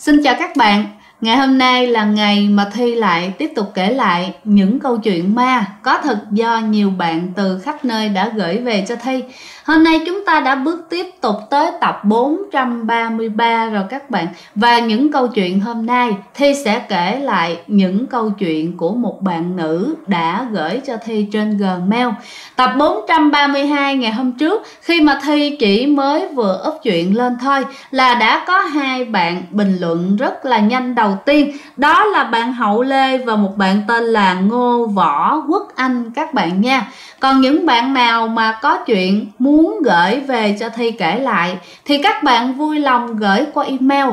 Xin chào các bạn. Ngày hôm nay là ngày mà Thi lại tiếp tục kể lại những câu chuyện ma có thật do nhiều bạn từ khắp nơi đã gửi về cho Thi. Hôm nay chúng ta đã bước tiếp tục tới tập 433 rồi các bạn. Và những câu chuyện hôm nay Thi sẽ kể lại những câu chuyện của một bạn nữ đã gửi cho Thi trên Gmail. Tập 432 ngày hôm trước, khi mà Thi chỉ mới vừa up chuyện lên thôi, là đã có hai bạn bình luận rất là nhanh. Đầu tiên đó là bạn Hậu Lê và một bạn tên là Ngô Võ Quốc Anh các bạn nha. Còn những bạn nào mà có chuyện muốn gửi về cho Thi kể lại thì các bạn vui lòng gửi qua email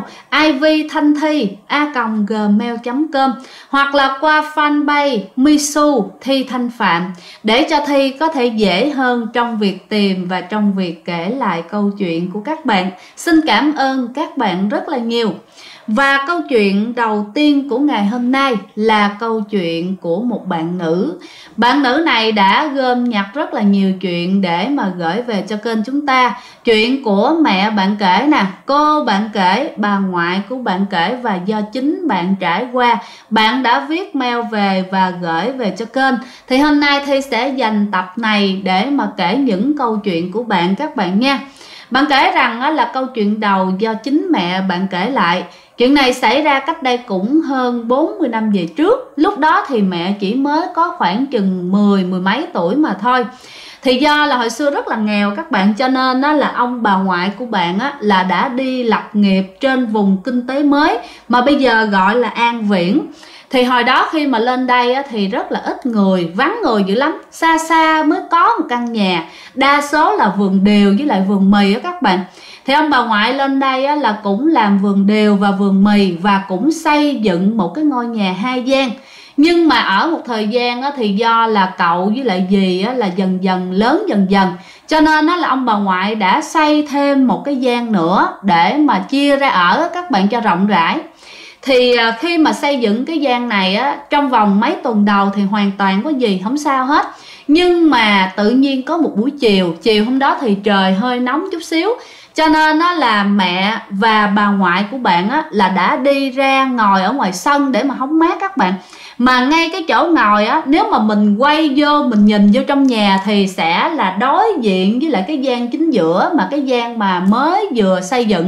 ivthanthi@gmail.com hoặc là qua fanpage Misu Thi Thanh Phạm để cho Thi có thể dễ hơn trong việc tìm và trong việc kể lại câu chuyện của các bạn. Xin cảm ơn các bạn rất là nhiều. Và câu chuyện đầu tiên của ngày hôm nay là câu chuyện của một bạn nữ. Bạn nữ này đã gom nhặt rất là nhiều chuyện để mà gửi về cho kênh chúng ta. Chuyện của mẹ bạn kể nè, cô bạn kể, bà ngoại của bạn kể, và do chính bạn trải qua, bạn đã viết mail về và gửi về cho kênh. Thì hôm nay Thi sẽ dành tập này để mà kể những câu chuyện của bạn các bạn nha. Bạn kể rằng là câu chuyện đầu do chính mẹ bạn kể lại. Chuyện này xảy ra cách đây cũng hơn 40 năm về trước. Lúc đó thì mẹ chỉ mới có khoảng chừng mười mấy tuổi mà thôi. Thì do là hồi xưa rất là nghèo các bạn, cho nên là ông bà ngoại của bạn là đã đi lập nghiệp trên vùng kinh tế mới mà bây giờ gọi là An Viễn. Thì hồi đó khi mà lên đây thì rất là ít người, vắng người dữ lắm. Xa xa mới có một căn nhà, đa số là vườn điều với lại vườn mì các bạn. Thì ông bà ngoại lên đây là cũng làm vườn điều và vườn mì, và cũng xây dựng một cái ngôi nhà 2 gian. Nhưng mà ở một thời gian thì do là cậu với lại dì là dần dần lớn dần dần, cho nên là ông bà ngoại đã xây thêm một cái gian nữa để mà chia ra ở các bạn cho rộng rãi. Thì khi mà xây dựng cái gian này trong vòng mấy tuần đầu thì hoàn toàn có gì không sao hết. Nhưng mà tự nhiên có một buổi chiều hôm đó thì trời hơi nóng chút xíu, cho nên là mẹ và bà ngoại của bạn là đã đi ra ngồi ở ngoài sân để mà hóng mát các bạn. Mà ngay cái chỗ ngồi nếu mà mình quay vô, mình nhìn vô trong nhà thì sẽ là đối diện với lại cái gian chính giữa, mà cái gian mà mới vừa xây dựng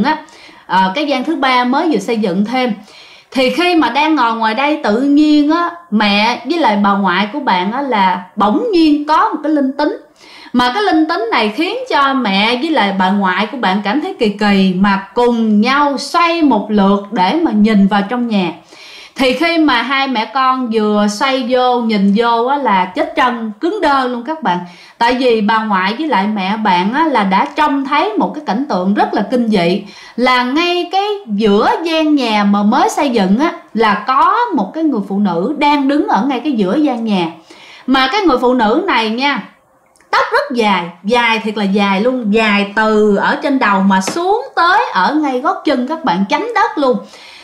cái gian thứ ba mới vừa xây dựng thêm. Thì khi mà đang ngồi ngoài đây, tự nhiên mẹ với lại bà ngoại của bạn là bỗng nhiên có một cái linh tính. Mà cái linh tính này khiến cho mẹ với lại bà ngoại của bạn cảm thấy kỳ kỳ, mà cùng nhau xoay một lượt để mà nhìn vào trong nhà. Thì khi mà hai mẹ con vừa xoay vô, nhìn vô là chết chân cứng đơ luôn các bạn. Tại vì bà ngoại với lại mẹ bạn là đã trông thấy một cái cảnh tượng rất là kinh dị. Là ngay cái giữa gian nhà mà mới xây dựng là có một cái người phụ nữ đang đứng ở ngay cái giữa gian nhà. Mà cái người phụ nữ này nha, tóc rất dài, dài thiệt là dài luôn, dài từ ở trên đầu mà xuống tới ở ngay gót chân các bạn, chắn đất luôn.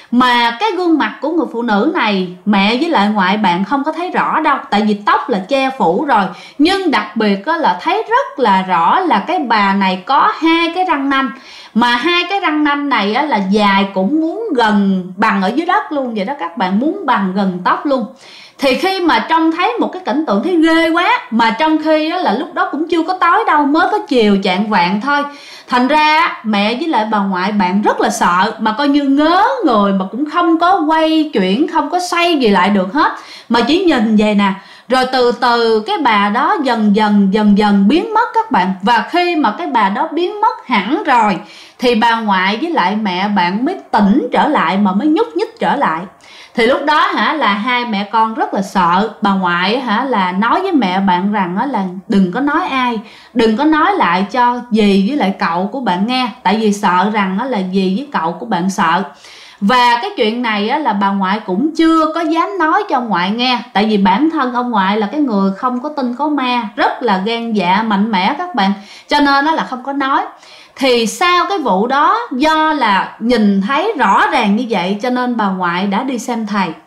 Mà cái gương mặt của người phụ nữ này mẹ với lại ngoại bạn không có thấy rõ đâu, tại vì tóc là che phủ rồi. Nhưng đặc biệt là thấy rất là rõ là cái bà này có 2 cái răng nanh. Mà 2 cái răng nanh này là dài cũng muốn gần bằng ở dưới đất luôn vậy đó các bạn, muốn bằng gần tóc luôn. Thì khi mà trông thấy một cái cảnh tượng thấy ghê quá, mà trong khi là lúc đó cũng chưa có tối đâu, mới có chiều chạng vạng thôi. Thành ra mẹ với lại bà ngoại bạn rất là sợ, mà coi như ngớ người, mà cũng không có quay chuyển, không có xoay gì lại được hết, mà chỉ nhìn vậy nè. Rồi từ từ cái bà đó dần dần biến mất các bạn. Và khi mà cái bà đó biến mất hẳn rồi thì bà ngoại với lại mẹ bạn mới tỉnh trở lại, mà mới nhúc nhích trở lại. Thì lúc đó là hai mẹ con rất là sợ. Bà ngoại là nói với mẹ bạn rằng là đừng có nói ai, đừng có nói lại cho dì với lại cậu của bạn nghe, tại vì sợ rằng là dì với cậu của bạn sợ. Và cái chuyện này là bà ngoại cũng chưa có dám nói cho ông ngoại nghe, tại vì bản thân ông ngoại là cái người không có tin có ma, rất là gan dạ mạnh mẽ các bạn, cho nên là không có nói. Thì sau cái vụ đó, do là nhìn thấy rõ ràng như vậy cho nên bà ngoại đã đi xem thầy.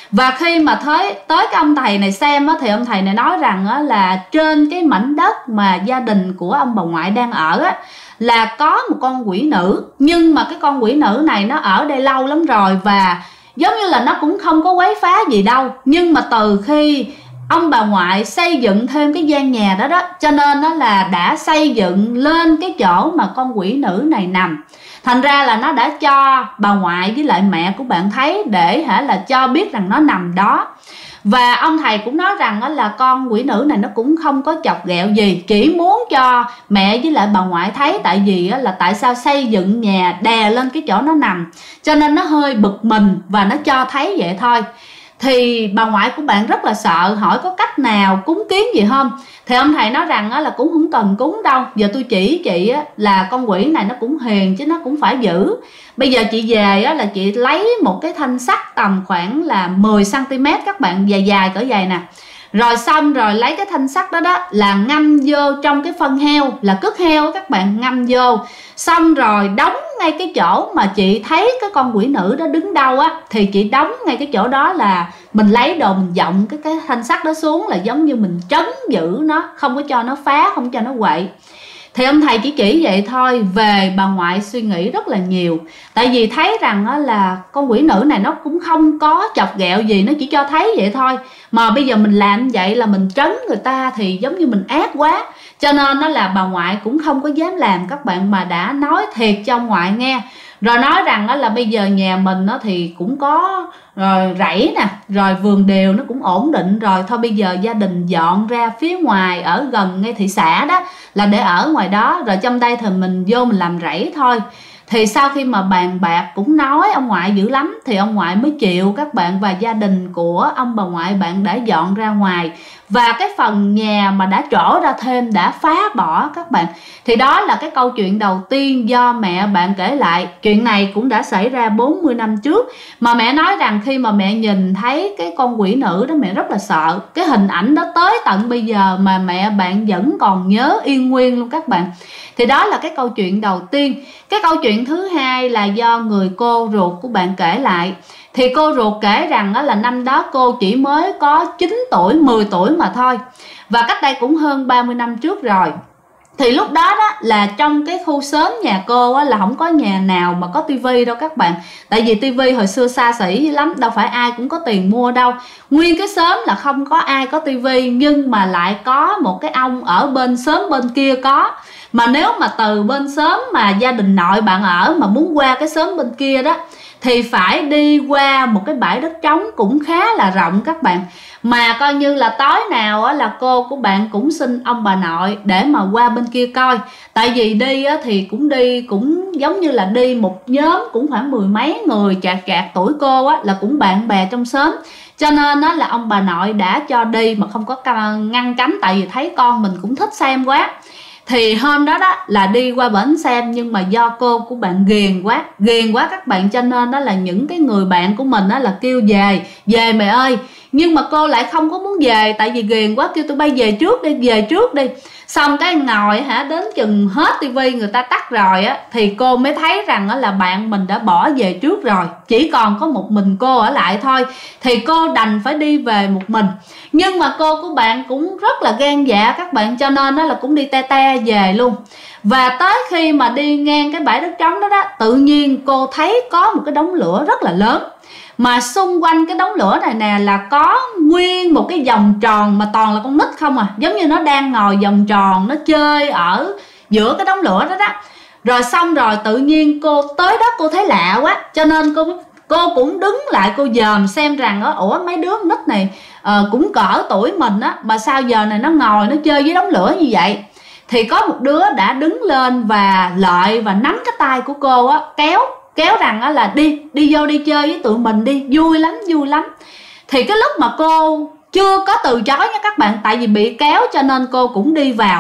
Và khi mà tới cái ông thầy này xem á, thì ông thầy này nói rằng á, là trên cái mảnh đất mà gia đình của ông bà ngoại đang ở á, là có một con quỷ nữ. Nhưng mà cái con quỷ nữ này nó ở đây lâu lắm rồi, và giống như là nó cũng không có quấy phá gì đâu. Nhưng mà từ khi ông bà ngoại xây dựng thêm cái gian nhà đó đó, cho nên nó là đã xây dựng lên cái chỗ mà con quỷ nữ này nằm. Thành ra là nó đã cho bà ngoại với lại mẹ của bạn thấy, để là cho biết rằng nó nằm đó. Và ông thầy cũng nói rằng là con quỷ nữ này nó cũng không có chọc ghẹo gì, chỉ muốn cho mẹ với lại bà ngoại thấy. Tại vì là tại sao xây dựng nhà đè lên cái chỗ nó nằm, cho nên nó hơi bực mình và nó cho thấy vậy thôi. Thì bà ngoại của bạn rất là sợ, hỏi có cách nào cúng kiến gì không. Thì ông thầy nói rằng là cũng không cần cúng đâu, giờ tôi chỉ chị là con quỷ này nó cũng hiền chứ nó cũng phải giữ. Bây giờ chị về là chị lấy một cái thanh sắt tầm khoảng là 10 cm các bạn, dài dài cỡ vậy nè. Rồi xong rồi lấy cái thanh sắt đó là ngâm vô trong cái phân heo, là cứt heo các bạn, ngâm vô. Xong rồi đóng ngay cái chỗ mà chị thấy cái con quỷ nữ đó đứng đâu á, thì chị đóng ngay cái chỗ đó, là mình lấy đồ mình dọng cái thanh sắt đó xuống, là giống như mình trấn giữ nó, không có cho nó phá, không cho nó quậy. Thì ông thầy chỉ vậy thôi. Về bà ngoại suy nghĩ rất là nhiều, tại vì thấy rằng là con quỷ nữ này nó cũng không có chọc ghẹo gì, nó chỉ cho thấy vậy thôi. Mà bây giờ mình làm vậy là mình trấn người ta thì giống như mình ác quá, cho nên là bà ngoại cũng không có dám làm các bạn, mà đã nói thiệt cho ông ngoại nghe. Rồi nói rằng là bây giờ nhà mình thì cũng có rồi rẫy nè, rồi vườn điều nó cũng ổn định rồi, thôi bây giờ gia đình dọn ra phía ngoài ở gần ngay thị xã đó, là để ở ngoài đó, rồi trong đây thì mình vô mình làm rẫy thôi. Thì sau khi mà bàn bạc cũng nói ông ngoại dữ lắm, thì ông ngoại mới chịu các bạn, và gia đình của ông bà ngoại bạn đã dọn ra ngoài. Và cái phần nhà mà đã trổ ra thêm đã phá bỏ các bạn. Thì đó là cái câu chuyện đầu tiên do mẹ bạn kể lại. Chuyện này cũng đã xảy ra 40 năm trước. Mà mẹ nói rằng khi mà mẹ nhìn thấy cái con quỷ nữ đó, mẹ rất là sợ. Cái hình ảnh đó tới tận bây giờ mà mẹ bạn vẫn còn nhớ yên nguyên luôn các bạn. Thì đó là cái câu chuyện đầu tiên. Cái câu chuyện thứ hai là do người cô ruột của bạn kể lại. Thì cô ruột kể rằng là năm đó cô chỉ mới có 9 tuổi, 10 tuổi mà thôi. Và cách đây cũng hơn 30 năm trước rồi. Thì lúc đó là trong cái khu xóm nhà cô là không có nhà nào mà có tivi đâu các bạn. Tại vì tivi hồi xưa xa xỉ lắm, đâu phải ai cũng có tiền mua đâu. Nguyên cái xóm là không có ai có tivi, nhưng mà lại có một cái ông ở bên xóm bên kia có. Mà nếu mà từ bên xóm mà gia đình nội bạn ở mà muốn qua cái xóm bên kia đó, thì phải đi qua một cái bãi đất trống cũng khá là rộng các bạn. Mà coi như là tối nào là cô của bạn cũng xin ông bà nội để mà qua bên kia coi. Tại vì đi thì cũng giống như là đi một nhóm cũng khoảng 10 mấy người chạc tuổi cô là cũng bạn bè trong xóm. Cho nên là ông bà nội đã cho đi mà không có ngăn cấm, tại vì thấy con mình cũng thích xem quá. Thì hôm đó là đi qua bển xem, nhưng mà do cô của bạn ghiền quá các bạn, cho nên là những cái người bạn của mình là kêu về mẹ ơi. Nhưng mà cô lại không có muốn về, tại vì ghiền quá, kêu tụi bay về trước đi. Xong cái ngồi đến chừng hết tivi người ta tắt rồi thì cô mới thấy rằng là bạn mình đã bỏ về trước rồi, chỉ còn có một mình cô ở lại thôi. Thì cô đành phải đi về một mình. Nhưng mà cô của bạn cũng rất là gan dạ các bạn, cho nên là cũng đi te về luôn. Và tới khi mà đi ngang cái bãi đất trống đó tự nhiên cô thấy có một cái đống lửa rất là lớn. Mà xung quanh cái đống lửa này nè là có nguyên một cái vòng tròn, mà toàn là con nít không giống như nó đang ngồi vòng tròn nó chơi ở giữa cái đống lửa đó. Rồi xong rồi tự nhiên cô tới đó cô thấy lạ quá, cho nên cô cũng đứng lại, cô dòm xem rằng ủa mấy đứa nít này cũng cỡ tuổi mình mà sao giờ này nó ngồi nó chơi với đống lửa như vậy. Thì có một đứa đã đứng lên và lợi và nắm cái tay của cô kéo rằng là đi vô đi chơi với tụi mình đi, vui lắm. Thì cái lúc mà cô chưa có từ chối nha các bạn, tại vì bị kéo cho nên cô cũng đi vào.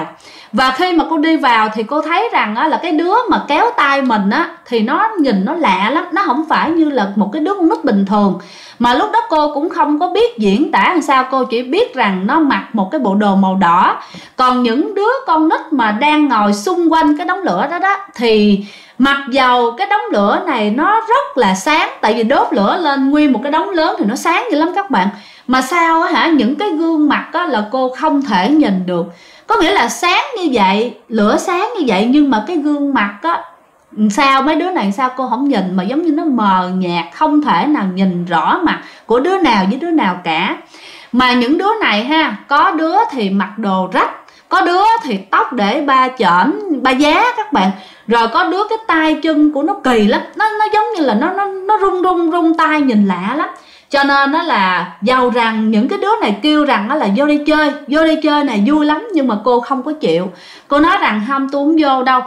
Và khi mà cô đi vào thì cô thấy rằng á, là cái đứa mà kéo tay mình á, thì nó nhìn nó lạ lắm, nó không phải như là một cái đứa con nít bình thường. Mà lúc đó cô cũng không có biết diễn tả làm sao, cô chỉ biết rằng nó mặc một cái bộ đồ màu đỏ. Còn những đứa con nít mà đang ngồi xung quanh cái đống lửa đó đó, thì mặc dầu cái đống lửa này nó rất là sáng, tại vì đốt lửa lên nguyên một cái đống lớn thì nó sáng dữ lắm các bạn. Mà sao á hả, những cái gương mặt á là cô không thể nhìn được. Có nghĩa là sáng như vậy, lửa sáng như vậy, nhưng mà cái gương mặt á, sao mấy đứa này sao cô không nhìn, mà giống như nó mờ nhạt, không thể nào nhìn rõ mặt của đứa nào với đứa nào cả. Mà những đứa này ha, có đứa thì mặc đồ rách, có đứa thì tóc để ba chởn, ba giá các bạn. Rồi có đứa cái tay chân của nó kỳ lắm, nó giống như là nó rung tay, nhìn lạ lắm. Cho nên nó là giàu rằng những cái đứa này kêu rằng nó là vô đây chơi này vui lắm, nhưng mà cô không có chịu. Cô nói rằng không, tôi không vô đâu,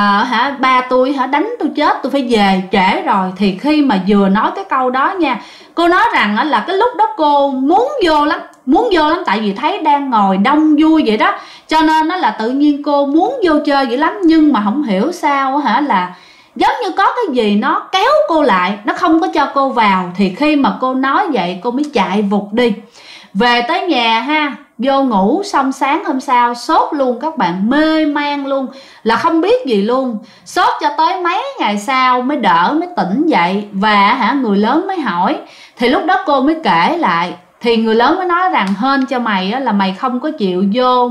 ba tôi đánh tôi chết, tôi phải về trễ rồi. Thì khi mà vừa nói cái câu đó nha, cô nói rằng là cái lúc đó cô muốn vô lắm, tại vì thấy đang ngồi đông vui vậy đó, cho nên nó là tự nhiên cô muốn vô chơi vậy lắm. Nhưng mà không hiểu sao là giống như có cái gì nó kéo cô lại, nó không có cho cô vào. Thì khi mà cô nói vậy, cô mới chạy vụt đi. Về tới nhà ha, vô ngủ, xong sáng hôm sau sốt luôn các bạn, mê man luôn, là không biết gì luôn. Sốt cho tới mấy ngày sau mới đỡ, mới tỉnh dậy. Và người lớn mới hỏi, thì lúc đó cô mới kể lại. Thì người lớn mới nói rằng hên cho mày á, là mày không có chịu vô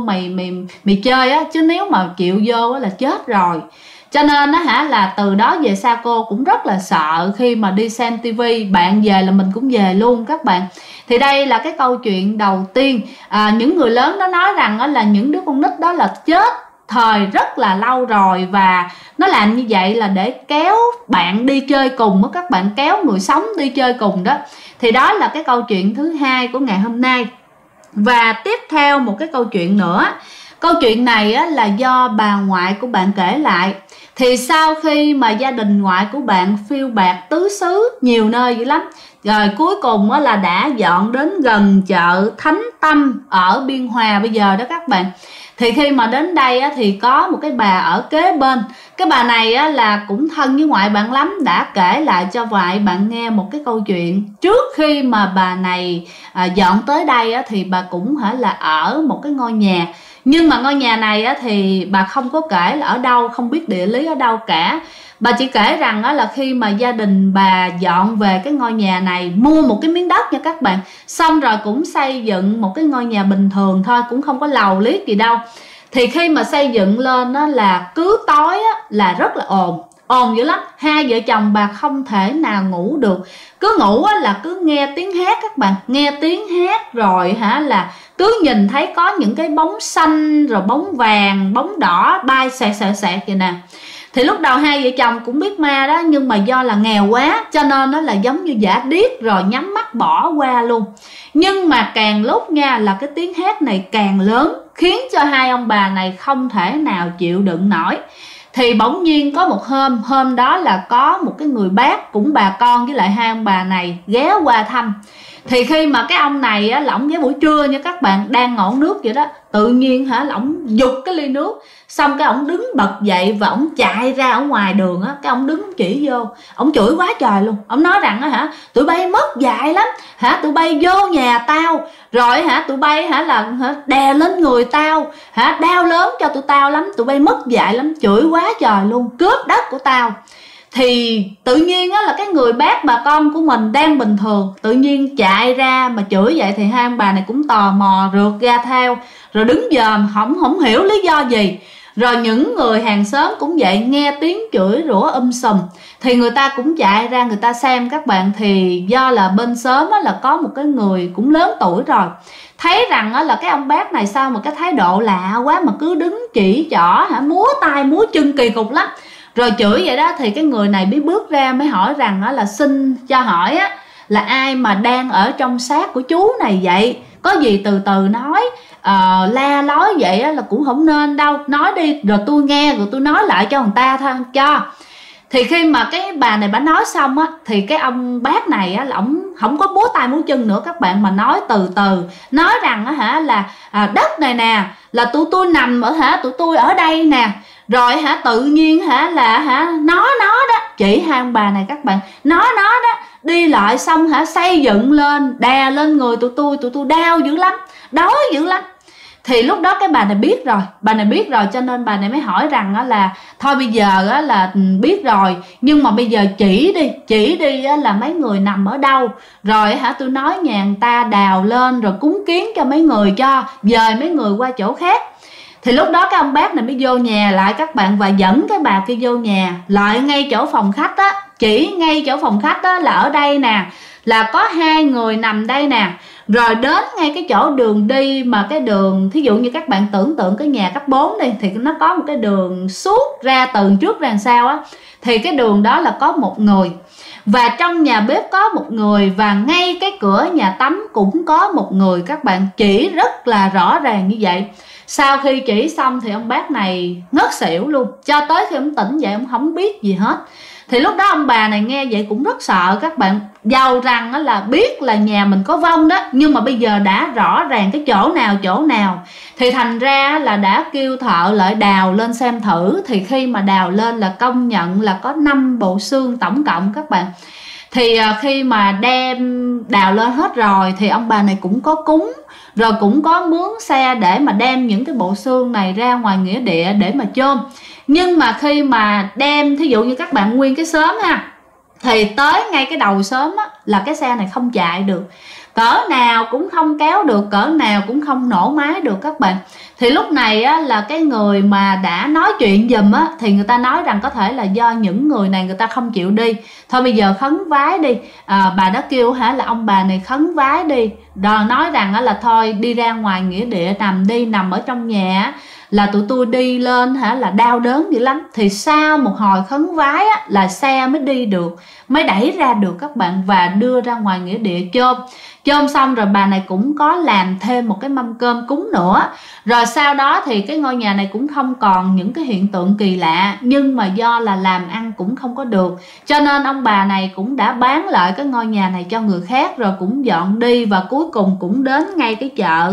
mày chơi á, chứ nếu mà chịu vô á là chết rồi. Cho nên là từ đó về sau cô cũng rất là sợ khi mà đi xem tivi, bạn về là mình cũng về luôn các bạn. Thì đây là cái câu chuyện đầu tiên. Những người lớn đó nói rằng là những đứa con nít đó là chết thời rất là lâu rồi, và nó làm như vậy là để kéo bạn đi chơi cùng, các bạn kéo người sống đi chơi cùng đó. Thì đó là cái câu chuyện thứ hai của ngày hôm nay. Và tiếp theo một cái câu chuyện nữa. Câu chuyện này là do bà ngoại của bạn kể lại. Thì sau khi mà gia đình ngoại của bạn phiêu bạt tứ xứ nhiều nơi dữ lắm, rồi cuối cùng là đã dọn đến gần chợ Thánh Tâm ở Biên Hòa bây giờ đó các bạn. Thì khi mà đến đây thì có một cái bà ở kế bên. Cái bà này là cũng thân với ngoại bạn lắm, đã kể lại cho ngoại bạn nghe một cái câu chuyện. Trước khi mà bà này dọn tới đây thì bà cũng là ở một cái ngôi nhà. Nhưng mà ngôi nhà này thì bà không có kể là ở đâu, không biết địa lý ở đâu cả. Bà chỉ kể rằng là khi mà gia đình bà dọn về cái ngôi nhà này, mua một cái miếng đất nha các bạn, xong rồi cũng xây dựng một cái ngôi nhà bình thường thôi, cũng không có lầu liếc gì đâu. Thì khi mà xây dựng lên là cứ tối là rất là ồn dữ lắm. Hai vợ chồng bà không thể nào ngủ được. Cứ ngủ là cứ nghe tiếng hát các bạn, nghe tiếng hát rồi là cứ nhìn thấy có những cái bóng xanh, rồi bóng vàng, bóng đỏ bay xẹt vậy nè. Thì lúc đầu hai vợ chồng cũng biết ma đó, nhưng mà do là nghèo quá cho nên nó là giống như giả điếc rồi nhắm mắt bỏ qua luôn. Nhưng mà càng lúc nha là cái tiếng hát này càng lớn, khiến cho hai ông bà này không thể nào chịu đựng nổi. Thì bỗng nhiên có một hôm đó là có một cái người bác cũng bà con với lại hai ông bà này ghé qua thăm. Thì khi mà cái ông này là ổng ghé buổi trưa nha các bạn, đang ngộ nước vậy đó, tự nhiên là ổng giục cái ly nước, xong cái ổng đứng bật dậy và ổng chạy ra ở ngoài đường cái ổng đứng chỉ vô, ổng chửi quá trời luôn. Ổng nói rằng tụi bay mất dạy lắm, tụi bay vô nhà tao rồi tụi bay là đè lên người tao, đau lớn cho tụi tao lắm, tụi bay mất dạy lắm, chửi quá trời luôn, cướp đất của tao. Thì tự nhiên là cái người bác bà con của mình đang bình thường, tự nhiên chạy ra mà chửi vậy. Thì hai ông bà này cũng tò mò rượt ra theo, rồi đứng dòm không hiểu lý do gì. Rồi những người hàng xóm cũng vậy, nghe tiếng chửi rủa sùm, thì người ta cũng chạy ra người ta xem các bạn. Thì do là bên xóm là có một cái người cũng lớn tuổi rồi, thấy rằng là cái ông bác này sao mà cái thái độ lạ quá, mà cứ đứng chỉ trỏ múa tay múa chân kỳ cục lắm, rồi chửi vậy đó. Thì cái người này mới bước ra mới hỏi rằng là xin cho hỏi là ai mà đang ở trong xác của chú này vậy, có gì từ từ nói, la lối vậy là cũng không nên đâu, nói đi rồi tôi nghe rồi tôi nói lại cho người ta thôi cho. Thì khi mà cái bà này bà nói xong á, thì cái ông bác này á là ổng không có búa tay múa chân nữa các bạn, mà nói từ từ, nói rằng á hả là đất này nè là tụi tôi nằm ở tụi tôi ở đây nè, rồi tự nhiên là nó đó, chỉ hai ông bà này các bạn, nó đó đi lại xong xây dựng lên, đè lên người tụi tôi đau dữ lắm, đói dữ lắm. Thì lúc đó cái bà này biết rồi, cho nên bà này mới hỏi rằng á là thôi bây giờ á là biết rồi, nhưng mà bây giờ chỉ đi á là mấy người nằm ở đâu, rồi tôi nói nhà người ta đào lên rồi cúng kiến cho mấy người, cho dời mấy người qua chỗ khác. Thì lúc đó cái ông bác này mới vô nhà lại các bạn, và dẫn cái bà kia vô nhà lại ngay chỗ phòng khách á, chỉ ngay chỗ phòng khách á là ở đây nè, là có hai người nằm đây nè, rồi đến ngay cái chỗ đường đi, mà cái đường thí dụ như các bạn tưởng tượng cái nhà cấp 4 đi, thì nó có một cái đường suốt ra từ trước ra sau á, thì cái đường đó là có một người, và trong nhà bếp có một người, và ngay cái cửa nhà tắm cũng có một người các bạn, chỉ rất là rõ ràng như vậy. Sau khi chỉ xong thì ông bác này ngất xỉu luôn, cho tới khi ông tỉnh dậy ông không biết gì hết. Thì lúc đó ông bà này nghe vậy cũng rất sợ các bạn, dầu rằng là biết là nhà mình có vong đó, nhưng mà bây giờ đã rõ ràng cái chỗ nào, thì thành ra là đã kêu thợ lại đào lên xem thử. Thì khi mà đào lên là công nhận là có 5 bộ xương tổng cộng các bạn. Thì khi mà đem đào lên hết rồi thì ông bà này cũng có cúng, rồi cũng có mướn xe để mà đem những cái bộ xương này ra ngoài nghĩa địa để mà chôn. Nhưng mà khi mà đem, thí dụ như các bạn nguyên cái xóm thì tới ngay cái đầu xóm là cái xe này không chạy được, cỡ nào cũng không kéo được, cỡ nào cũng không nổ máy được các bạn. Thì lúc này là cái người mà đã nói chuyện giùm thì người ta nói rằng có thể là do những người này người ta không chịu đi, thôi bây giờ khấn vái đi. Bà đã kêu là ông bà này khấn vái đi, rồi nói rằng là thôi đi ra ngoài nghĩa địa nằm ở trong nhà là tụi tôi đi lên là đau đớn dữ lắm. Thì sau một hồi khấn vái là xe mới đi được, mới đẩy ra được các bạn, và đưa ra ngoài nghĩa địa chôn xong rồi bà này cũng có làm thêm một cái mâm cơm cúng nữa. Rồi sau đó thì cái ngôi nhà này cũng không còn những cái hiện tượng kỳ lạ, nhưng mà do là làm ăn cũng không có được, cho nên ông bà này cũng đã bán lại cái ngôi nhà này cho người khác, rồi cũng dọn đi, và cuối cùng cũng đến ngay cái chợ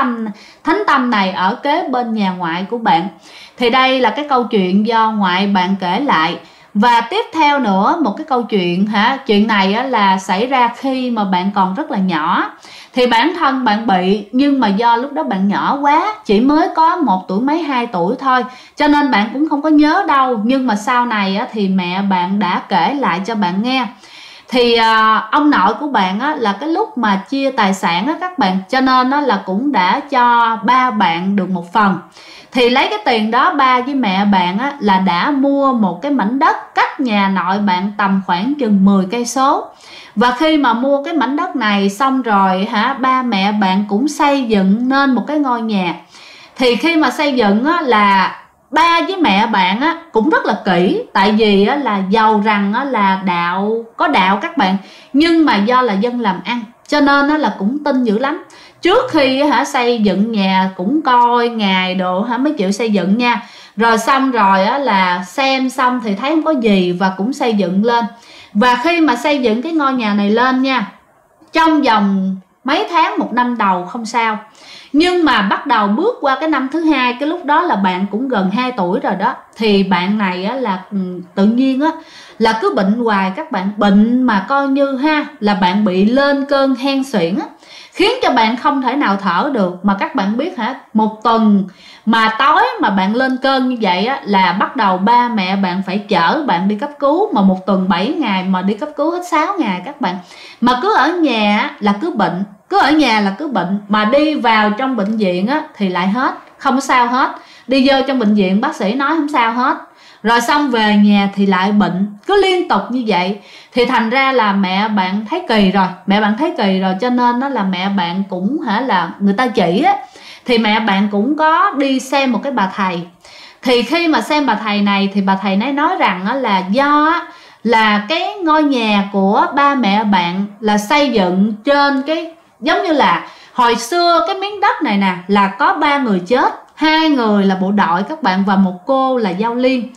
Thánh Tâm này ở kế bên nhà ngoại của bạn. Thì đây là cái câu chuyện do ngoại bạn kể lại. Và tiếp theo nữa, một cái câu chuyện chuyện này là xảy ra khi mà bạn còn rất là nhỏ. Thì bản thân bạn bị, nhưng mà do lúc đó bạn nhỏ quá, chỉ mới có 1 tuổi mấy 2 tuổi thôi, cho nên bạn cũng không có nhớ đâu. Nhưng mà sau này thì mẹ bạn đã kể lại cho bạn nghe. Thì ông nội của bạn là cái lúc mà chia tài sản các bạn, cho nên là cũng đã cho ba bạn được một phần. Thì lấy cái tiền đó ba với mẹ bạn là đã mua một cái mảnh đất cách nhà nội bạn tầm khoảng chừng 10 cây số. Và khi mà mua cái mảnh đất này xong rồi ba mẹ bạn cũng xây dựng nên một cái ngôi nhà. Thì khi mà xây dựng là ba với mẹ bạn cũng rất là kỹ, tại vì là giàu rằng là có đạo các bạn, nhưng mà do là dân làm ăn cho nên là cũng tin dữ lắm. Trước khi xây dựng nhà cũng coi ngày độ mới chịu xây dựng nha. Rồi xong rồi là xem xong thì thấy không có gì và cũng xây dựng lên. Và khi mà xây dựng cái ngôi nhà này lên nha, trong vòng mấy tháng 1 năm đầu không sao, nhưng mà bắt đầu bước qua cái năm thứ 2, cái lúc đó là bạn cũng gần 2 tuổi rồi đó, thì bạn này là tự nhiên là cứ bệnh hoài các bạn. Bệnh mà coi như là bạn bị lên cơn hen suyễn khiến cho bạn không thể nào thở được. Mà các bạn biết 1 tuần mà tối mà bạn lên cơn như vậy là bắt đầu ba mẹ bạn phải chở bạn đi cấp cứu. Mà 1 tuần 7 ngày mà đi cấp cứu hết 6 ngày các bạn. Mà cứ ở nhà là cứ bệnh, cứ ở nhà là cứ bệnh, mà đi vào trong bệnh viện thì lại hết, không sao hết. Đi vô trong bệnh viện bác sĩ nói không sao hết, rồi xong về nhà thì lại bệnh, cứ liên tục như vậy. Thì thành ra là mẹ bạn thấy kỳ rồi, cho nên là mẹ bạn cũng là người ta chỉ thì mẹ bạn cũng có đi xem một cái bà thầy. Thì khi mà xem bà thầy này thì bà thầy nói rằng là do là cái ngôi nhà của ba mẹ bạn là xây dựng trên cái giống như là hồi xưa cái miếng đất này nè là có 3 người chết, 2 người là bộ đội các bạn, và 1 cô là Giao Liên.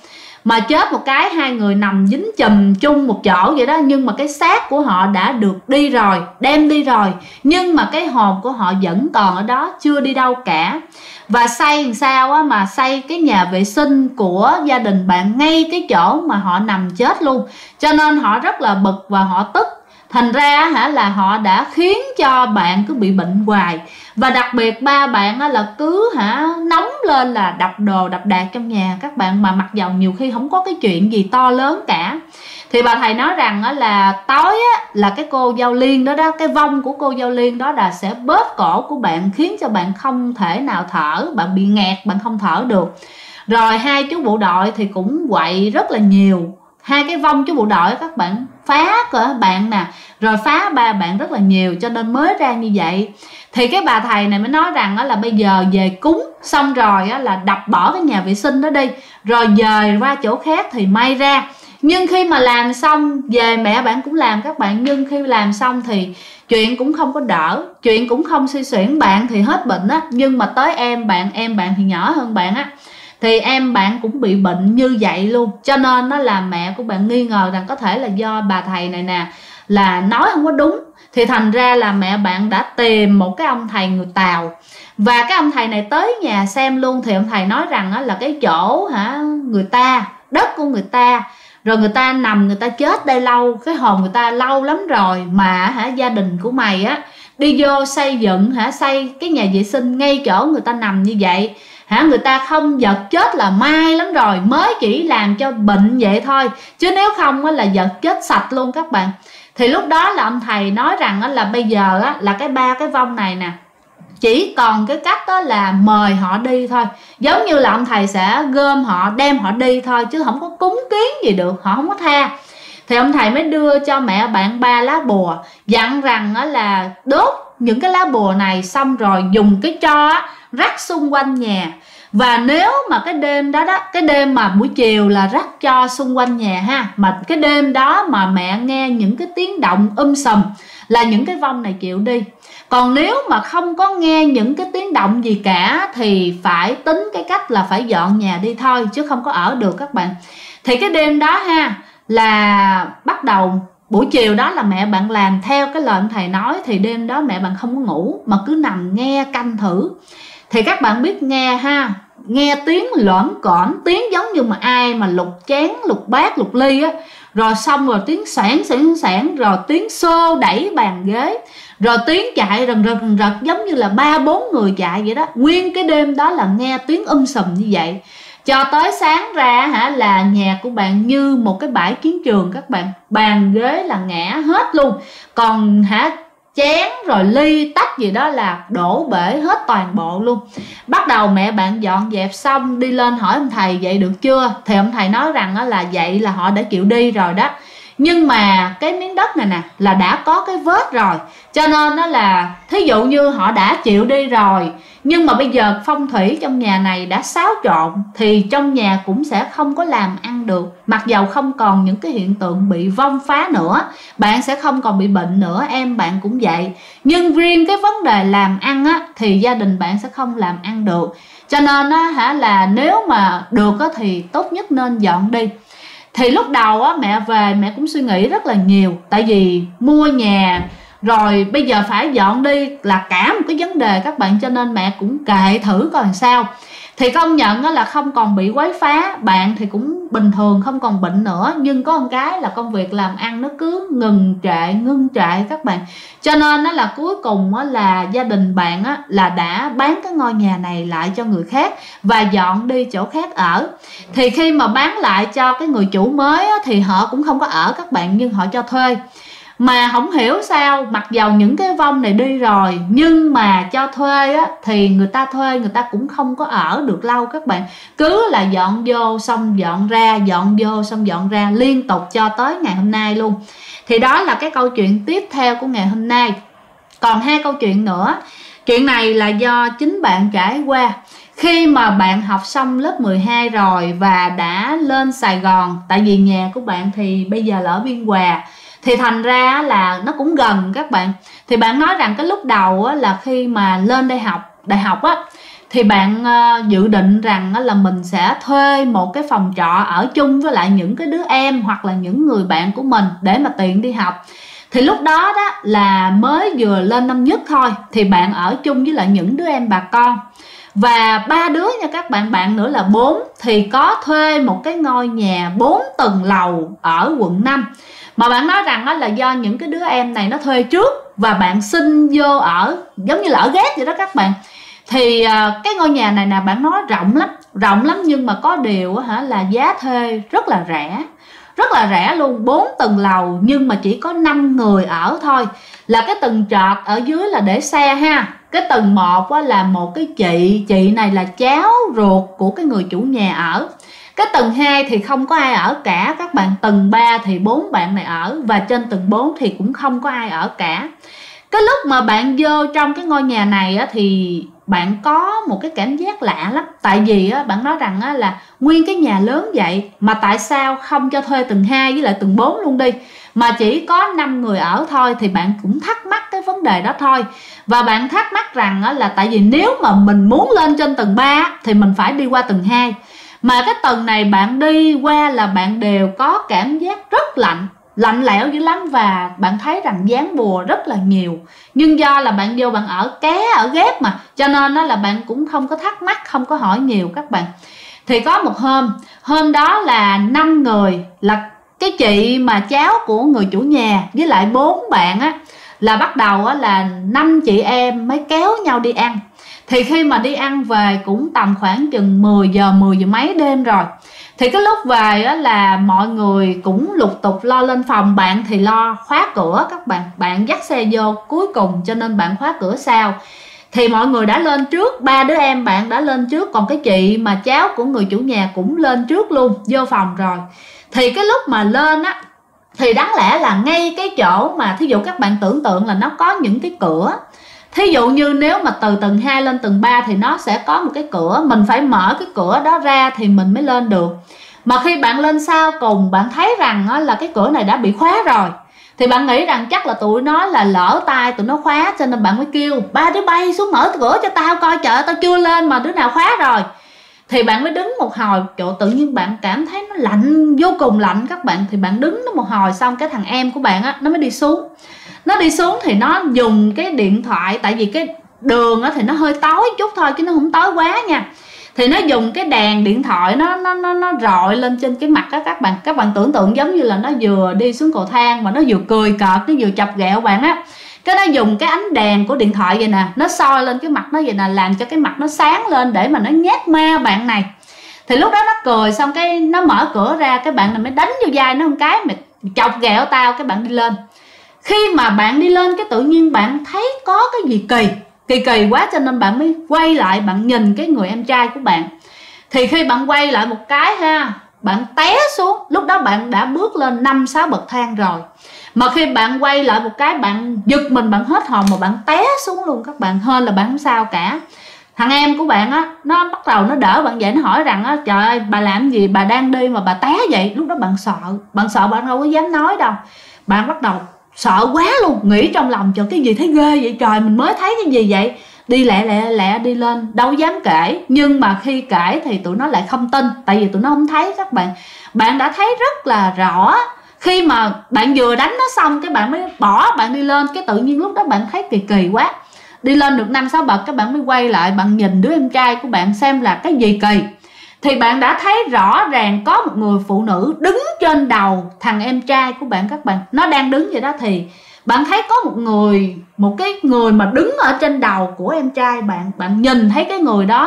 mà chết một cái hai người nằm dính chùm chung một chỗ vậy đó, nhưng mà cái xác của họ đã được đi rồi, đem đi rồi, nhưng mà cái hồn của họ vẫn còn ở đó, chưa đi đâu cả. Và xây làm sao á, mà xây cái nhà vệ sinh của gia đình bạn ngay cái chỗ mà họ nằm chết luôn, cho nên họ rất là bực và họ tức. Thành ra là họ đã khiến cho bạn cứ bị bệnh hoài. Và đặc biệt ba bạn là cứ nóng lên là đập đồ đập đạc trong nhà các bạn, mà mặc dầu nhiều khi không có cái chuyện gì to lớn cả. Thì bà thầy nói rằng là tối là cái cô Dâu Liên đó, cái vong của cô Dâu Liên đó là sẽ bóp cổ của bạn, khiến cho bạn không thể nào thở, bạn bị nghẹt, bạn không thở được. Rồi hai chú bộ đội thì cũng quậy rất là nhiều. Hai cái vong chú bộ đội các bạn phá cỡ bạn nè, rồi phá ba bạn rất là nhiều, cho nên mới ra như vậy. Thì cái bà thầy này mới nói rằng là bây giờ về cúng xong rồi là đập bỏ cái nhà vệ sinh đó đi, rồi dời qua chỗ khác thì may ra. Nhưng khi mà làm xong, về mẹ bạn cũng làm các bạn, nhưng khi làm xong thì chuyện cũng không có đỡ, chuyện cũng không suy xuyển, bạn thì hết bệnh á, nhưng mà tới em bạn thì nhỏ hơn bạn á, thì em bạn cũng bị bệnh như vậy luôn. Cho nên nó là mẹ của bạn nghi ngờ rằng có thể là do bà thầy này nè là nói không có đúng. Thì thành ra là mẹ bạn đã tìm một cái ông thầy người Tàu, và cái ông thầy này tới nhà xem luôn. Thì ông thầy nói rằng là cái chỗ người ta, đất của người ta, rồi người ta nằm, người ta chết đây lâu, cái hồn người ta lâu lắm rồi, mà gia đình của mày đi vô xây dựng xây cái nhà vệ sinh ngay chỗ người ta nằm như vậy, người ta không vật chết là may lắm rồi, mới chỉ làm cho bệnh vậy thôi, chứ nếu không là vật chết sạch luôn các bạn. Thì lúc đó là ông thầy nói rằng là bây giờ là cái ba cái vong này nè, chỉ còn cái cách đó là mời họ đi thôi, giống như là ông thầy sẽ gom họ đem họ đi thôi, chứ không có cúng kiến gì được, họ không có tha. Thì ông thầy mới đưa cho mẹ bạn 3 lá bùa, dặn rằng là đốt những cái lá bùa này xong rồi dùng cái tro rắc xung quanh nhà. Và nếu mà cái đêm đó cái đêm mà buổi chiều là rắc cho xung quanh nhà mà cái đêm đó mà mẹ nghe những cái tiếng động sùm là những cái vong này chịu đi. Còn nếu mà không có nghe những cái tiếng động gì cả thì phải tính cái cách là phải dọn nhà đi thôi, chứ không có ở được các bạn. Thì cái đêm đó là bắt đầu buổi chiều đó là mẹ bạn làm theo cái lời ông thầy nói. Thì đêm đó mẹ bạn không có ngủ mà cứ nằm nghe canh thử. Thì các bạn biết nghe nghe tiếng lõm cõm, tiếng giống như mà ai mà lục chén, lục bát, lục ly rồi xong rồi tiếng sản, rồi tiếng xô đẩy bàn ghế, rồi tiếng chạy rần rật giống như là 3-4 người chạy vậy đó. Nguyên cái đêm đó là nghe tiếng sùm như vậy, cho tới sáng ra là nhà của bạn như một cái bãi chiến trường các bạn, bàn ghế là ngã hết luôn, còn chén rồi ly tách gì đó là đổ bể hết toàn bộ luôn. Bắt đầu mẹ bạn dọn dẹp xong đi lên hỏi ông thầy vậy được chưa, thì ông thầy nói rằng là vậy là họ đã chịu đi rồi đó, nhưng mà cái miếng đất này nè là đã có cái vết rồi, cho nên đó là thí dụ như họ đã chịu đi rồi, nhưng mà bây giờ phong thủy trong nhà này đã xáo trộn thì trong nhà cũng sẽ không có làm ăn được. Mặc dầu không còn những cái hiện tượng bị vong phá nữa, bạn sẽ không còn bị bệnh nữa, em bạn cũng vậy, nhưng riêng cái vấn đề làm ăn thì gia đình bạn sẽ không làm ăn được. Cho nên là nếu mà được thì tốt nhất nên dọn đi. Thì lúc đầu mẹ về mẹ cũng suy nghĩ rất là nhiều, tại vì mua nhà rồi bây giờ phải dọn đi là cả một cái vấn đề các bạn, cho nên mẹ cũng kệ thử coi làm sao. Thì công nhận là không còn bị quấy phá, bạn thì cũng bình thường, không còn bệnh nữa, nhưng có một cái là công việc làm ăn nó cứ ngưng trệ các bạn. Cho nên là cuối cùng là gia đình bạn là đã bán cái ngôi nhà này lại cho người khác và dọn đi chỗ khác ở. Thì khi mà bán lại cho cái người chủ mới thì họ cũng không có ở các bạn, nhưng họ cho thuê. Mà không hiểu sao mặc dầu những cái vong này đi rồi, nhưng mà cho thuê thì người ta thuê người ta cũng không có ở được lâu các bạn, cứ là dọn vô xong dọn ra, dọn vô xong dọn ra liên tục cho tới ngày hôm nay luôn. Thì đó là cái câu chuyện tiếp theo của ngày hôm nay. Còn 2 câu chuyện nữa. Chuyện này là do chính bạn trải qua. Khi mà bạn học xong lớp 12 rồi và đã lên Sài Gòn, tại vì nhà của bạn thì bây giờ là ở Biên Hòa, thì thành ra là nó cũng gần các bạn. Thì bạn nói rằng cái lúc đầu là khi mà lên đại học thì bạn dự định rằng là mình sẽ thuê một cái phòng trọ ở chung với lại những cái đứa em hoặc là những người bạn của mình để mà tiện đi học. Thì lúc đó đó là mới vừa lên năm nhất thôi, thì bạn ở chung với lại những đứa em bà con. Và 3 đứa nha các bạn nữa là 4, thì có thuê một cái ngôi nhà 4 tầng lầu ở quận 5. Mà bạn nói rằng là do những cái đứa em này nó thuê trước và bạn xin vô ở giống như là ở ghép vậy đó các bạn. Thì cái ngôi nhà này nè, bạn nói rộng lắm, nhưng mà có điều là giá thuê rất là rẻ luôn. 4 tầng lầu nhưng mà chỉ có 5 người ở thôi. Là cái tầng trệt ở dưới là để xe ha. Cái tầng 1 là một cái chị này là cháu ruột của cái người chủ nhà ở. Cái tầng 2 thì không có ai ở cả các bạn. Tầng 3 thì 4 bạn này ở. Và trên tầng 4 thì cũng không có ai ở cả. Cái lúc mà bạn vô trong cái ngôi nhà này thì bạn có một cái cảm giác lạ lắm. Tại vì bạn nói rằng là nguyên cái nhà lớn vậy mà tại sao không cho thuê tầng 2 với lại tầng 4 luôn đi, mà chỉ có 5 người ở thôi. Thì bạn cũng thắc mắc cái vấn đề đó thôi. Và bạn thắc mắc rằng là tại vì nếu mà mình muốn lên trên tầng 3 thì mình phải đi qua tầng 2. Mà cái tầng này bạn đi qua là bạn đều có cảm giác rất lạnh lẽo dữ lắm. Và bạn thấy rằng dán bùa rất là nhiều. Nhưng do là bạn vô bạn ở ké ở ghép mà, cho nên là bạn cũng không có thắc mắc, không có hỏi nhiều các bạn. Thì có một hôm đó là 5 người, là cái chị mà cháu của người chủ nhà với lại 4 bạn là bắt đầu là 5 chị em mới kéo nhau đi ăn. Thì khi mà đi ăn về cũng tầm khoảng chừng 10 giờ mấy đêm rồi. Thì cái lúc về là mọi người cũng lục tục lo lên phòng. Bạn thì lo khóa cửa các bạn. Bạn dắt xe vô cuối cùng cho nên bạn khóa cửa sau. Thì mọi người đã lên trước, 3 đứa em bạn đã lên trước. Còn cái chị mà cháu của người chủ nhà cũng lên trước luôn, vô phòng rồi. Thì cái lúc mà lên thì đáng lẽ là ngay cái chỗ mà thí dụ các bạn tưởng tượng là nó có những cái cửa. Thí dụ như nếu mà từ tầng 2 lên tầng 3 thì nó sẽ có một cái cửa. Mình phải mở cái cửa đó ra thì mình mới lên được. Mà khi bạn lên sau cùng, bạn thấy rằng là cái cửa này đã bị khóa rồi. Thì bạn nghĩ rằng chắc là tụi nó là lỡ tay tụi nó khóa, cho nên bạn mới kêu 3 đứa bay xuống mở cửa cho tao coi, trời tao chưa lên mà đứa nào khóa rồi. Thì bạn mới đứng một hồi, chỗ tự nhiên bạn cảm thấy nó lạnh, vô cùng lạnh các bạn. Thì bạn đứng đó một hồi xong cái thằng em của bạn nó mới đi xuống. Nó đi xuống thì nó dùng cái điện thoại, tại vì cái đường thì nó hơi tối chút thôi chứ nó không tối quá nha. Thì nó dùng cái đèn điện thoại nó rọi lên trên cái mặt các bạn. Các bạn tưởng tượng giống như là nó vừa đi xuống cầu thang mà nó vừa cười cợt, nó vừa chọc ghẹo bạn Cái nó dùng cái ánh đèn của điện thoại vậy nè, nó soi lên cái mặt nó vậy nè, làm cho cái mặt nó sáng lên để mà nó nhát ma bạn này. Thì lúc đó nó cười xong cái nó mở cửa ra, cái bạn này mới đánh vô vai nó một cái, mày chọc ghẹo tao, cái bạn đi lên. Khi mà bạn đi lên cái tự nhiên bạn thấy có cái gì kỳ quá, cho nên bạn mới quay lại, bạn nhìn cái người em trai của bạn. Thì khi bạn quay lại một cái bạn té xuống. Lúc đó bạn đã bước lên 5-6 bậc thang rồi. Mà khi bạn quay lại một cái, bạn giật mình, bạn hết hồn mà bạn té xuống luôn các bạn. Hên là bạn không sao cả. Thằng em của bạn nó bắt đầu nó đỡ bạn dậy, nó hỏi rằng trời ơi bà làm gì, bà đang đi mà bà té vậy. Lúc đó bạn sợ bạn đâu có dám nói đâu. Bạn bắt đầu sợ quá luôn, nghĩ trong lòng trời cái gì thấy ghê vậy trời, mình mới thấy cái gì vậy. Đi lẹ đi lên, đâu dám kể. Nhưng mà khi kể thì tụi nó lại không tin, tại vì tụi nó không thấy các bạn. Bạn đã thấy rất là rõ. Khi mà bạn vừa đánh nó xong cái bạn mới bỏ, bạn đi lên. Cái tự nhiên lúc đó bạn thấy kỳ quá. Đi lên được 5-6 bậc các bạn mới quay lại, bạn nhìn đứa em trai của bạn xem là cái gì kỳ. Thì bạn đã thấy rõ ràng có một người phụ nữ đứng trên đầu thằng em trai của bạn các bạn. Nó đang đứng vậy đó. Thì bạn thấy có một cái người mà đứng ở trên đầu của em trai bạn. Bạn nhìn thấy cái người đó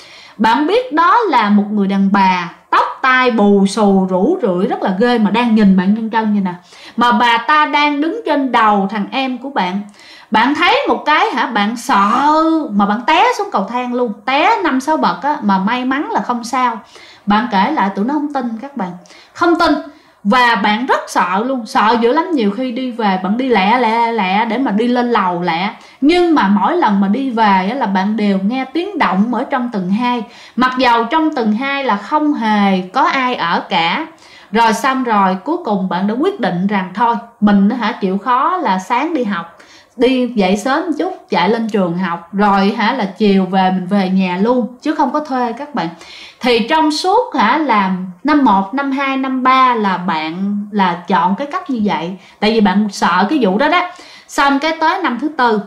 bạn biết đó là một người đàn bà, tóc tai bù xù rủ rượi rất là ghê, mà đang nhìn bạn chân chân vậy nè. Mà bà ta đang đứng trên đầu thằng em của bạn. Bạn thấy một cái bạn sợ mà bạn té xuống cầu thang luôn, té 5-6 bậc mà may mắn là không sao. Bạn kể lại tụi nó không tin các bạn, không tin. Và bạn rất sợ luôn, sợ dữ lắm. Nhiều khi đi về bạn đi lẹ để mà đi lên lầu lẹ. Nhưng mà mỗi lần mà đi về là bạn đều nghe tiếng động ở trong tầng 2. Mặc dầu trong tầng 2 là không hề có ai ở cả. Rồi xong rồi cuối cùng bạn đã quyết định rằng thôi mình chịu khó là sáng đi học, đi dậy sớm một chút chạy lên trường học, rồi là chiều về mình về nhà luôn, chứ không có thuê các bạn. Thì trong suốt làm năm 1, năm 2, năm 3 là bạn là chọn cái cách như vậy, tại vì bạn sợ cái vụ đó đó. Xong cái tới năm thứ tư,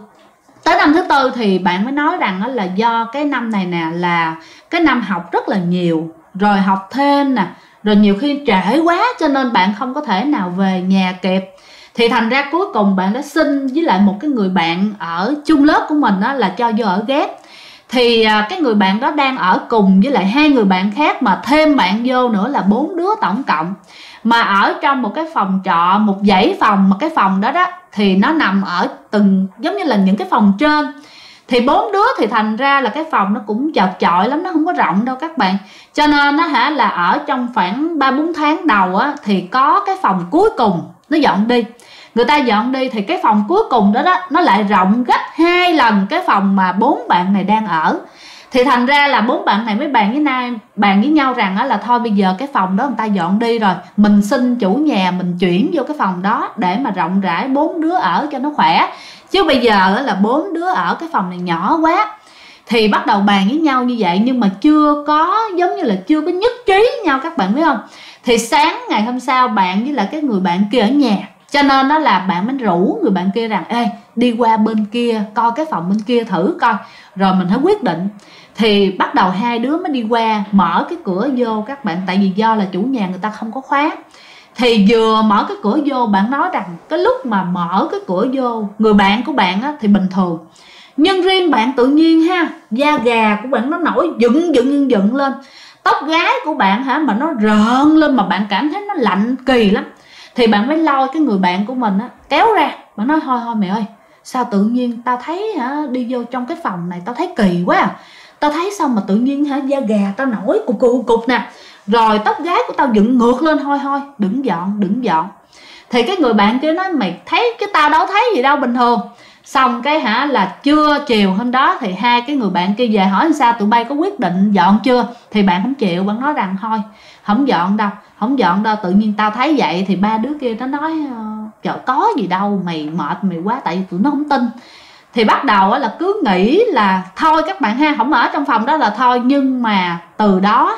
thì bạn mới nói rằng là do cái năm này nè là cái năm học rất là nhiều, rồi học thêm nè, rồi nhiều khi trễ quá cho nên bạn không có thể nào về nhà kịp. Thì thành ra cuối cùng bạn đã xin với lại một cái người bạn ở chung lớp của mình là cho vô ở ghép. Thì cái người bạn đó đang ở cùng với lại 2 người bạn khác, mà thêm bạn vô nữa là 4 đứa tổng cộng, mà ở trong một cái phòng trọ, một dãy phòng, mà cái phòng đó thì nó nằm ở từng giống như là những cái phòng trên. Thì 4 đứa thì thành ra là cái phòng nó cũng chật chội lắm, nó không có rộng đâu các bạn. Cho nên là ở trong khoảng 3-4 tháng đầu thì có cái phòng cuối cùng nó dọn đi. Người ta dọn đi thì cái phòng cuối cùng đó nó lại rộng gấp 2 lần cái phòng mà 4 bạn này đang ở. Thì thành ra là 4 bạn này mới bàn với nhau rằng là thôi bây giờ cái phòng đó người ta dọn đi rồi, mình xin chủ nhà mình chuyển vô cái phòng đó để mà rộng rãi 4 đứa ở cho nó khỏe. Chứ bây giờ là 4 đứa ở cái phòng này nhỏ quá. Thì bắt đầu bàn với nhau như vậy, nhưng mà chưa có giống như là chưa có nhất trí nhau các bạn biết không. Thì sáng ngày hôm sau bạn với lại cái người bạn kia ở nhà, cho nên đó là bạn mới rủ người bạn kia rằng ê đi qua bên kia coi cái phòng bên kia thử coi rồi mình hãy quyết định. Thì bắt đầu 2 đứa mới đi qua mở cái cửa vô các bạn, tại vì do là chủ nhà người ta không có khóa. Thì vừa mở cái cửa vô, bạn nói rằng cái lúc mà mở cái cửa vô, người bạn của bạn thì bình thường, nhưng riêng bạn tự nhiên da gà của bạn nó nổi dựng lên, tóc gái của bạn mà nó rợn lên, mà bạn cảm thấy nó lạnh kỳ lắm. Thì bạn mới lôi cái người bạn của mình kéo ra, bạn nói thôi mẹ ơi, sao tự nhiên tao thấy đi vô trong cái phòng này tao thấy kỳ quá tao thấy sao mà tự nhiên da gà tao nổi cục nè, rồi tóc gái của tao dựng ngược lên, thôi đừng dọn. Thì cái người bạn kia nói mày thấy chứ tao đâu thấy gì đâu, bình thường. Xong cái là trưa chiều hôm đó thì 2 cái người bạn kia về hỏi sao tụi bay có quyết định dọn chưa. Thì bạn không chịu, bạn nói rằng thôi không dọn đâu, tự nhiên tao thấy vậy. Thì 3 đứa kia nó nói trời có gì đâu, mày mệt mày quá, tại vì tụi nó không tin. Thì bắt đầu là cứ nghĩ là thôi các bạn không ở trong phòng đó là thôi. Nhưng mà từ đó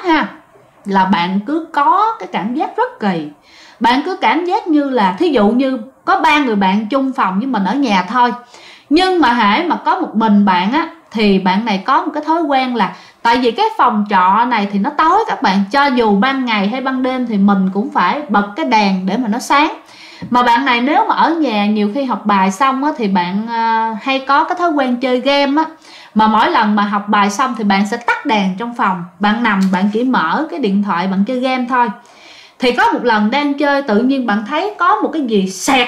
là bạn cứ có cái cảm giác rất kỳ. Bạn cứ cảm giác như là thí dụ như có 3 người bạn chung phòng với mình ở nhà thôi, nhưng mà hễ mà có một mình bạn thì bạn này có một cái thói quen là tại vì cái phòng trọ này thì nó tối các bạn, cho dù ban ngày hay ban đêm thì mình cũng phải bật cái đèn để mà nó sáng. Mà bạn này nếu mà ở nhà nhiều khi học bài xong thì bạn hay có cái thói quen chơi game mà mỗi lần mà học bài xong thì bạn sẽ tắt đèn trong phòng, bạn nằm bạn chỉ mở cái điện thoại bạn chơi game thôi. Thì có một lần đang chơi tự nhiên bạn thấy có một cái gì xẹt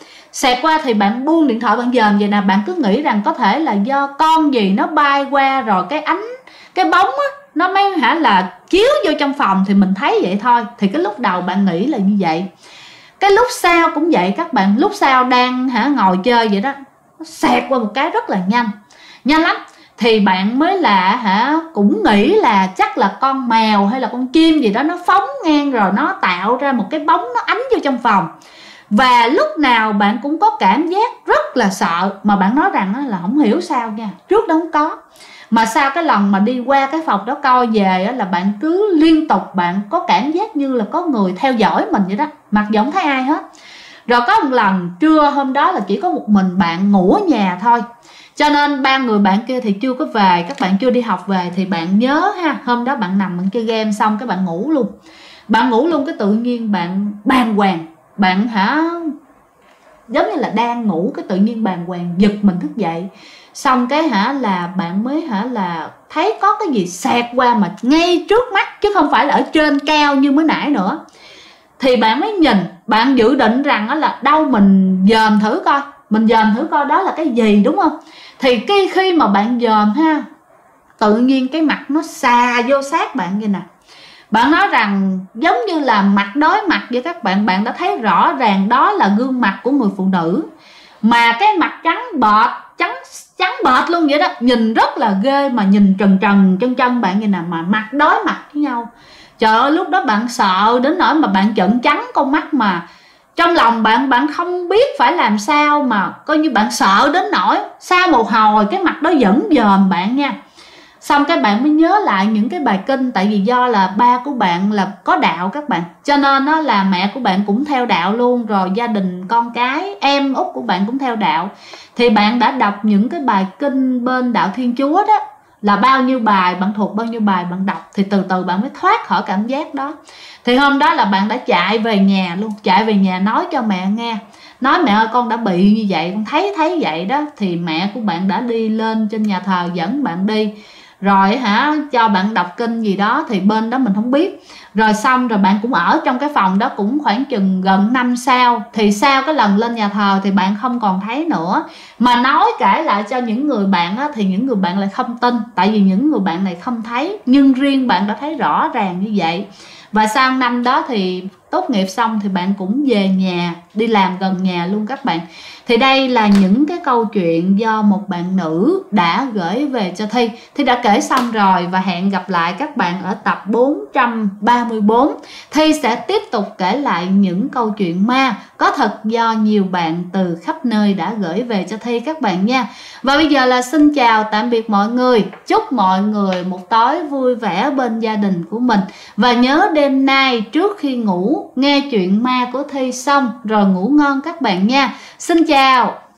qua thì bạn buông điện thoại bạn dòm vậy nè, bạn cứ nghĩ rằng có thể là do con gì nó bay qua rồi cái bóng nó mới là chiếu vô trong phòng thì mình thấy vậy thôi. Thì cái lúc đầu bạn nghĩ là như vậy, cái lúc sau cũng vậy các bạn, lúc sau đang ngồi chơi vậy đó, nó xẹt qua một cái rất là nhanh lắm. Thì bạn mới là cũng nghĩ là chắc là con mèo hay là con chim gì đó nó phóng ngang rồi nó tạo ra một cái bóng nó ánh vô trong phòng. Và lúc nào bạn cũng có cảm giác rất là sợ, mà bạn nói rằng là không hiểu sao nha, trước đó không có, mà sau cái lần mà đi qua cái phòng đó coi về là bạn cứ liên tục bạn có cảm giác như là có người theo dõi mình vậy đó, mặc dù không thấy ai hết. Rồi có một lần trưa hôm đó là chỉ có một mình bạn ngủ ở nhà thôi, cho nên 3 người bạn kia thì chưa có về, các bạn chưa đi học về. Thì bạn nhớ hôm đó bạn nằm bạn chơi game xong cái bạn ngủ luôn. Cái tự nhiên bạn bàng hoàng, bạn giống như là đang ngủ, cái tự nhiên bàng hoàng giật mình thức dậy. Xong cái là bạn mới là thấy có cái gì xẹt qua mà ngay trước mắt, chứ không phải là ở trên cao như mới nãy nữa. Thì bạn mới nhìn, bạn dự định rằng là đâu mình dòm thử coi đó là cái gì, đúng không? Thì khi mà bạn dòm tự nhiên cái mặt nó xà vô sát bạn vậy nè. Bạn nói rằng giống như là mặt đối mặt với các bạn, bạn đã thấy rõ ràng đó là gương mặt của người phụ nữ, mà cái mặt trắng bệch luôn vậy đó, nhìn rất là ghê, mà nhìn trần chân bạn vậy nè, mà mặt đối mặt với nhau. Trời ơi, lúc đó bạn sợ đến nỗi mà bạn trợn trắng con mắt, mà trong lòng bạn không biết phải làm sao, mà coi như bạn sợ đến nỗi sau một hồi cái mặt đó vẫn dòm bạn nha. Xong cái bạn mới nhớ lại những cái bài kinh, tại vì do là ba của bạn là có đạo các bạn, cho nên nó là mẹ của bạn cũng theo đạo luôn, rồi gia đình con cái em út của bạn cũng theo đạo, thì bạn đã đọc những cái bài kinh bên đạo Thiên Chúa đó, là bao nhiêu bài bạn thuộc, bao nhiêu bài bạn đọc, thì từ từ bạn mới thoát khỏi cảm giác đó. Thì hôm đó là bạn đã chạy về nhà luôn, chạy về nhà nói cho mẹ nghe, nói mẹ ơi con đã bị như vậy, con thấy vậy đó. Thì mẹ của bạn đã đi lên trên nhà thờ dẫn bạn đi, rồi cho bạn đọc kinh gì đó, thì bên đó mình không biết. Rồi xong rồi bạn cũng ở trong cái phòng đó cũng khoảng chừng gần 5 sao. Thì sau cái lần lên nhà thờ thì bạn không còn thấy nữa, mà nói kể lại cho những người bạn á, thì những người bạn lại không tin, tại vì những người bạn này không thấy, nhưng riêng bạn đã thấy rõ ràng như vậy. Và sang năm đó thì tốt nghiệp xong thì bạn cũng về nhà, đi làm gần nhà luôn các bạn. Thì đây là những cái câu chuyện do một bạn nữ đã gửi về cho Thi. Thi đã kể xong rồi và hẹn gặp lại các bạn ở tập 434. Thi sẽ tiếp tục kể lại những câu chuyện ma có thật do nhiều bạn từ khắp nơi đã gửi về cho Thi các bạn nha. Và bây giờ là xin chào tạm biệt mọi người. Chúc mọi người một tối vui vẻ bên gia đình của mình. Và nhớ đêm nay trước khi ngủ nghe chuyện ma của Thi xong rồi ngủ ngon các bạn nha. Xin chào.